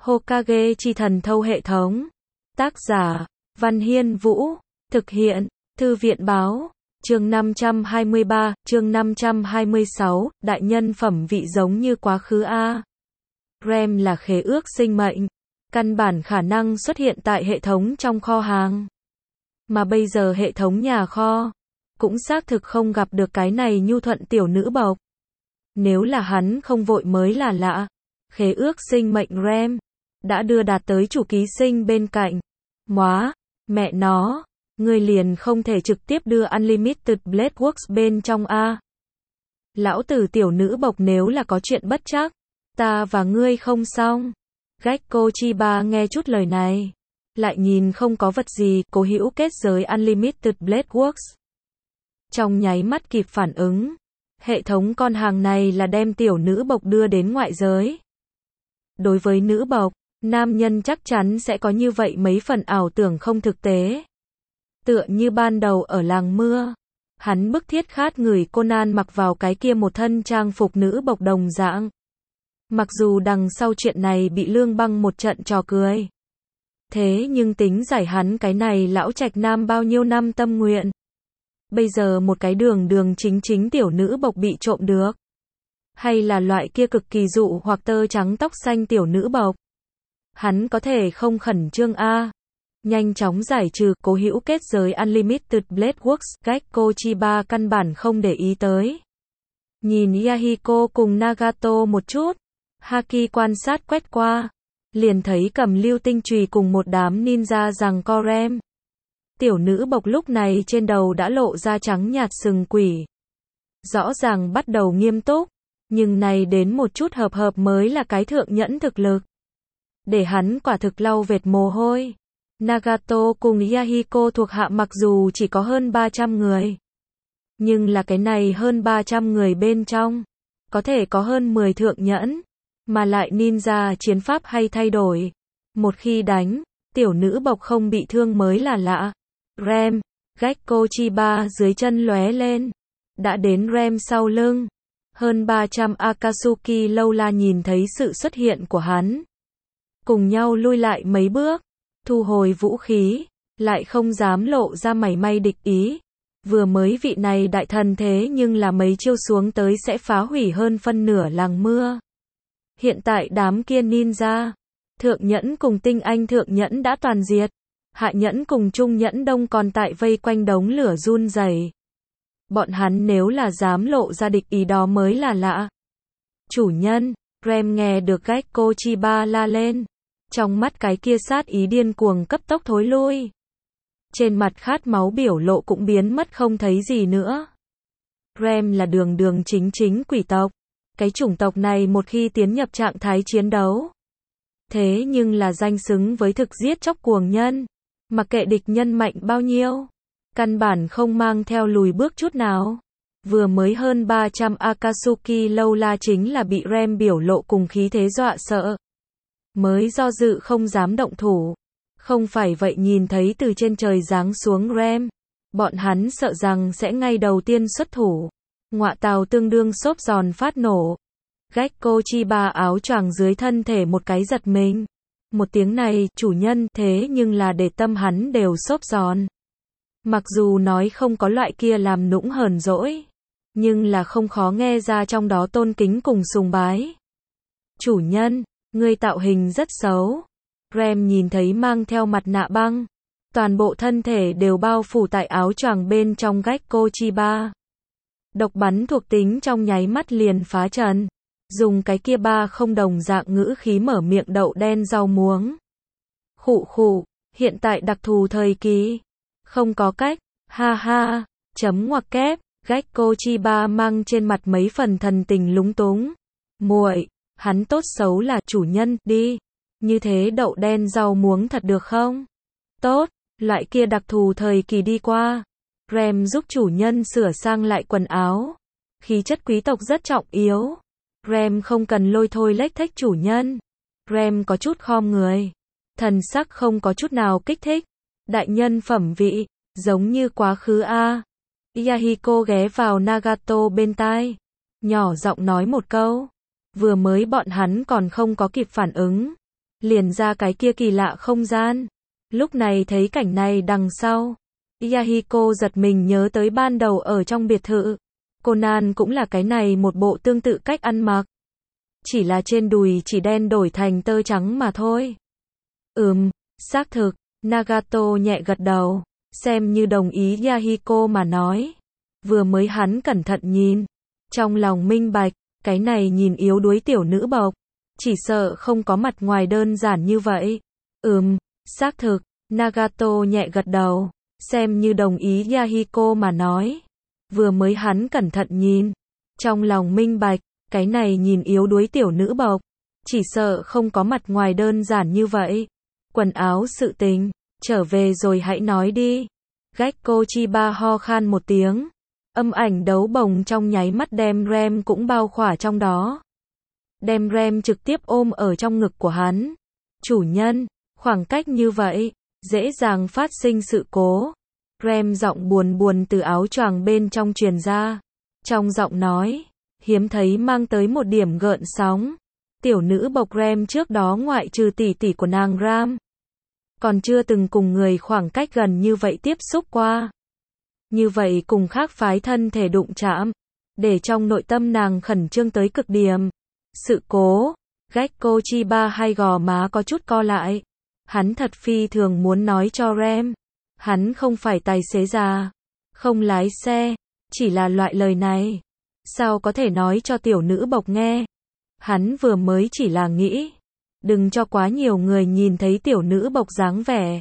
Hokage chi thần thâu hệ thống. Tác giả, Văn Hiên Vũ. Thực hiện, Thư viện Báo. Chương 523, chương 526, đại nhân phẩm vị giống như quá khứ A. RAM là khế ước sinh mệnh. Căn bản khả năng xuất hiện tại hệ thống trong kho hàng. Mà bây giờ hệ thống nhà kho cũng xác thực không gặp được cái này nhu thuận tiểu nữ bộc. Nếu là hắn không vội mới là lạ. Khế ước sinh mệnh RAM đã đưa đạt tới chủ ký sinh bên cạnh. Móa, mẹ nó, ngươi liền không thể trực tiếp đưa Unlimited Blade Works bên trong A. Lão tử tiểu nữ bộc nếu là có chuyện bất trắc, ta và ngươi không xong. Gekko Chiba nghe chút lời này, lại nhìn không có vật gì, cố hữu kết giới Unlimited Blade Works. Trong nháy mắt kịp phản ứng, hệ thống con hàng này là đem tiểu nữ bộc đưa đến ngoại giới. Đối với nữ bộc, nam nhân chắc chắn sẽ có như vậy mấy phần ảo tưởng không thực tế. Tựa như ban đầu ở làng mưa, hắn bức thiết khát người Conan mặc vào cái kia một thân trang phục nữ bộc đồng dạng. Mặc dù đằng sau chuyện này bị Lương Băng một trận trò cười. Thế nhưng tính giải hắn cái này lão trạch nam bao nhiêu năm tâm nguyện. Bây giờ một cái đường chính tiểu nữ bộc bị trộm được. Hay là loại kia cực kỳ dụ hoặc tơ trắng tóc xanh tiểu nữ bộc. Hắn có thể không khẩn trương A. Nhanh chóng giải trừ cố hữu kết giới Unlimited Blade Works. Gekko Chiba căn bản không để ý tới. Nhìn Yahiko cùng Nagato một chút. Haki quan sát quét qua. Liền thấy cầm lưu tinh chùy cùng một đám ninja rằng co rem. Tiểu nữ bộc lúc này trên đầu đã lộ ra trắng nhạt sừng quỷ. Rõ ràng bắt đầu nghiêm túc. Nhưng này đến một chút hợp mới là cái thượng nhẫn thực lực. Để hắn quả thực lau vệt mồ hôi. Nagato cùng Yahiko thuộc hạ mặc dù chỉ có hơn 300 người. Nhưng là cái này hơn 300 người bên trong. Có thể có hơn 10 thượng nhẫn. Mà lại ninja chiến pháp hay thay đổi. Một khi đánh, tiểu nữ bộc không bị thương mới là lạ. Rem, Gekko Chiba dưới chân lóe lên. Đã đến Rem sau lưng. Hơn 300 Akatsuki lâu la nhìn thấy sự xuất hiện của hắn. Cùng nhau lui lại mấy bước. Thu hồi vũ khí. Lại không dám lộ ra mảy may địch ý. Vừa mới vị này đại thần thế nhưng là mấy chiêu xuống tới sẽ phá hủy hơn phân nửa làng mưa. Hiện tại đám kia ninja. Thượng nhẫn cùng tinh anh thượng nhẫn đã toàn diệt. Hạ nhẫn cùng trung nhẫn đông còn tại vây quanh đống lửa run rẩy. Bọn hắn nếu là dám lộ ra địch ý đó mới là lạ. Chủ nhân, Rem nghe được Gekko Chiba la lên. Trong mắt cái kia sát ý điên cuồng cấp tốc thối lui. Trên mặt khát máu biểu lộ cũng biến mất không thấy gì nữa. Rem là đường chính quỷ tộc. Cái chủng tộc này một khi tiến nhập trạng thái chiến đấu. Thế nhưng là danh xứng với thực giết chóc cuồng nhân. Mặc kệ địch nhân mạnh bao nhiêu. Căn bản không mang theo lùi bước chút nào. Vừa mới hơn 300 Akatsuki lâu la chính là bị Rem biểu lộ cùng khí thế dọa sợ. Mới do dự không dám động thủ. Không phải vậy nhìn thấy từ trên trời giáng xuống Rem. Bọn hắn sợ rằng sẽ ngay đầu tiên xuất thủ. Ngọa tào tương đương xốp giòn phát nổ. Gekko Chiba áo choàng dưới thân thể một cái giật mình. Một tiếng này, chủ nhân, thế nhưng là để tâm hắn đều xốp giòn. Mặc dù nói không có loại kia làm nũng hờn dỗi. Nhưng là không khó nghe ra trong đó tôn kính cùng sùng bái. Chủ nhân, ngươi tạo hình rất xấu. Rem nhìn thấy mang theo mặt nạ băng. Toàn bộ thân thể đều bao phủ tại áo choàng bên trong Gekko Chiba. Độc bắn thuộc tính trong nháy mắt liền phá trần. Dùng cái kia ba không đồng dạng ngữ khí mở miệng đậu đen rau muống. Khụ, hiện tại đặc thù thời kỳ. Không có cách, ha ha, chấm ngoặc kép, Gekko Chiba mang trên mặt mấy phần thần tình lúng túng. Muội, hắn tốt xấu là chủ nhân, đi. Như thế đậu đen rau muống thật được không? Tốt, loại kia đặc thù thời kỳ đi qua. Rem giúp chủ nhân sửa sang lại quần áo. Khí chất quý tộc rất trọng yếu. Rem không cần lôi thôi lếch thếch chủ nhân. Rem có chút khom người. Thần sắc không có chút nào kích thích. Đại nhân phẩm vị, giống như quá khứ A. Yahiko ghé vào Nagato bên tai. Nhỏ giọng nói một câu. Vừa mới bọn hắn còn không có kịp phản ứng. liền ra cái kia kỳ lạ không gian. Lúc này thấy cảnh này đằng sau, Yahiko giật mình nhớ tới ban đầu ở trong biệt thự. Conan cũng là cái này một bộ tương tự cách ăn mặc. Chỉ là trên đùi chỉ đen đổi thành tơ trắng mà thôi. Xác thực, Nagato nhẹ gật đầu, xem như đồng ý Yahiko mà nói. Vừa mới hắn cẩn thận nhìn, trong lòng minh bạch, cái này nhìn yếu đuối tiểu nữ bộc, chỉ sợ không có mặt ngoài đơn giản như vậy. Xác thực, Nagato nhẹ gật đầu, xem như đồng ý Yahiko mà nói. Vừa mới hắn cẩn thận nhìn, trong lòng minh bạch, cái này nhìn yếu đuối tiểu nữ bộc, chỉ sợ không có mặt ngoài đơn giản như vậy. Quần áo sự tình, trở về rồi hãy nói đi. Gekko Chiba ho khan một tiếng. Âm ảnh đấu bồng trong nháy mắt đem Rem cũng bao khỏa trong đó. Đem Rem trực tiếp ôm ở trong ngực của hắn. Chủ nhân, khoảng cách như vậy, dễ dàng phát sinh sự cố. Rem giọng buồn buồn từ áo choàng bên trong truyền ra. Trong giọng nói, hiếm thấy mang tới một điểm gợn sóng. Tiểu nữ bộc Rem trước đó ngoại trừ tỷ tỷ của nàng Ram, còn chưa từng cùng người khoảng cách gần như vậy tiếp xúc qua. Như vậy cùng khác phái thân thể đụng chạm, để trong nội tâm nàng khẩn trương tới cực điểm. Sự cố, Gekko Chiba hai gò má có chút co lại. Hắn thật phi thường muốn nói cho Rem, hắn không phải tài xế già, không lái xe, chỉ là loại lời này. Sao có thể nói cho tiểu nữ bộc nghe? Hắn vừa mới chỉ là nghĩ, đừng cho quá nhiều người nhìn thấy tiểu nữ bộc dáng vẻ.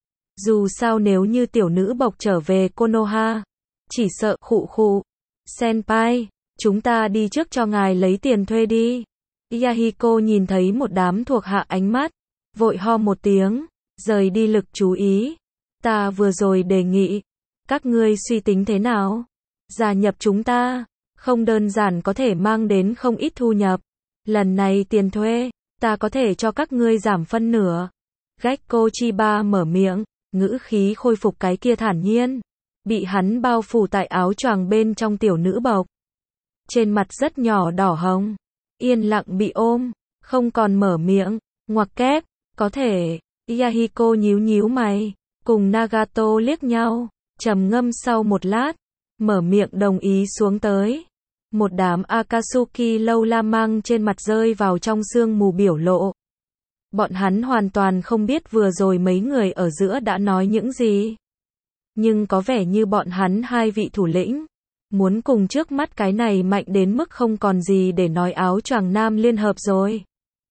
Dù sao nếu như tiểu nữ bộc trở về Konoha, chỉ sợ khụ. Senpai, chúng ta đi trước cho ngài lấy tiền thuê đi. Yahiko nhìn thấy một đám thuộc hạ ánh mắt, vội ho một tiếng, rời đi lực chú ý. Ta vừa rồi đề nghị, các ngươi suy tính thế nào? Gia nhập chúng ta, không đơn giản có thể mang đến không ít thu nhập. Lần này tiền thuê, ta có thể cho các ngươi giảm phân nửa. Gekko Chiba mở miệng, ngữ khí khôi phục cái kia thản nhiên. Bị hắn bao phủ tại áo choàng bên trong tiểu nữ bộc. Trên mặt rất nhỏ đỏ hồng, yên lặng bị ôm, không còn mở miệng, ngoặc kép, có thể. Yahiko nhíu mày, cùng Nagato liếc nhau, trầm ngâm sau một lát, mở miệng đồng ý xuống tới. Một đám Akatsuki lâu la mang trên mặt rơi vào trong sương mù biểu lộ. Bọn hắn hoàn toàn không biết vừa rồi mấy người ở giữa đã nói những gì. Nhưng có vẻ như bọn hắn hai vị thủ lĩnh, muốn cùng trước mắt cái này mạnh đến mức không còn gì để nói áo choàng nam liên hợp rồi.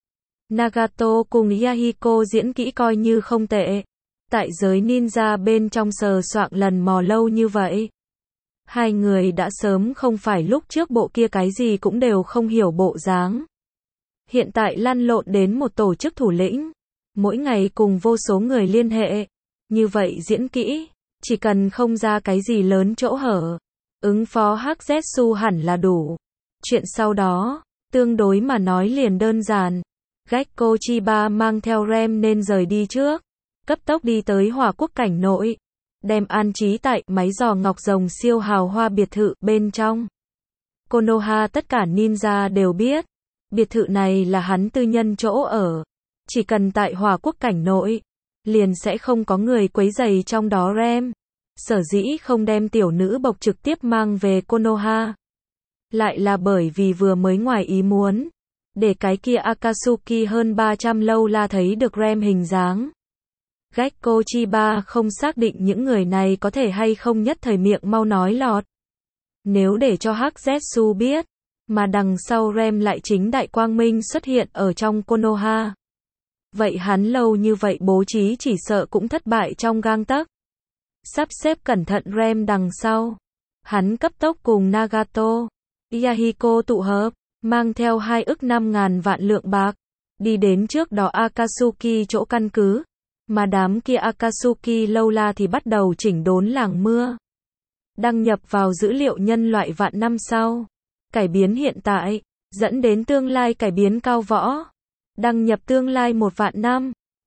Nagato cùng Yahiko diễn kỹ coi như không tệ. Tại giới ninja bên trong sờ soạng lần mò lâu như vậy. Hai người đã sớm không phải lúc trước bộ kia cái gì cũng đều không hiểu bộ dáng. Hiện tại lăn lộn đến một tổ chức thủ lĩnh, mỗi ngày cùng vô số người liên hệ. Như vậy diễn kỹ, chỉ cần không ra cái gì lớn chỗ hở, ứng phó Hắc-Zetsu hẳn là đủ. Chuyện sau đó, tương đối mà nói liền đơn giản. Gekko Chiba mang theo Rem nên rời đi trước, cấp tốc đi tới Hỏa Quốc cảnh nội, đem an trí tại máy giò ngọc rồng siêu hào hoa biệt thự bên trong. Konoha tất cả ninja đều biết, biệt thự này là hắn tư nhân chỗ ở, chỉ cần tại Hỏa Quốc cảnh nội, liền sẽ không có người quấy rầy trong đó Rem. Sở dĩ không đem tiểu nữ bộc trực tiếp mang về Konoha, lại là bởi vì vừa mới ngoài ý muốn, để cái kia Akatsuki hơn 300 lâu la thấy được Rem hình dáng. Gekko Chiba không xác định những người này có thể hay không nhất thời miệng mau nói lọt. Nếu để cho Hắc-Zetsu biết, mà đằng sau Rem lại chính đại quang minh xuất hiện ở trong Konoha, vậy hắn lâu như vậy bố trí chỉ sợ cũng thất bại trong gang tấc. Sắp xếp cẩn thận Rem đằng sau, hắn cấp tốc cùng Nagato, Yahiko tụ hợp, mang theo 2 ức 5.000 vạn lượng bạc, đi đến trước đó Akatsuki chỗ căn cứ, mà đám kia Akatsuki lâu la thì bắt đầu chỉnh đốn làng mưa. Đăng nhập vào dữ liệu nhân loại vạn năm sau, cải biến hiện tại, dẫn đến tương lai cải biến cao võ. Đăng nhập tương lai 1 vạn năm,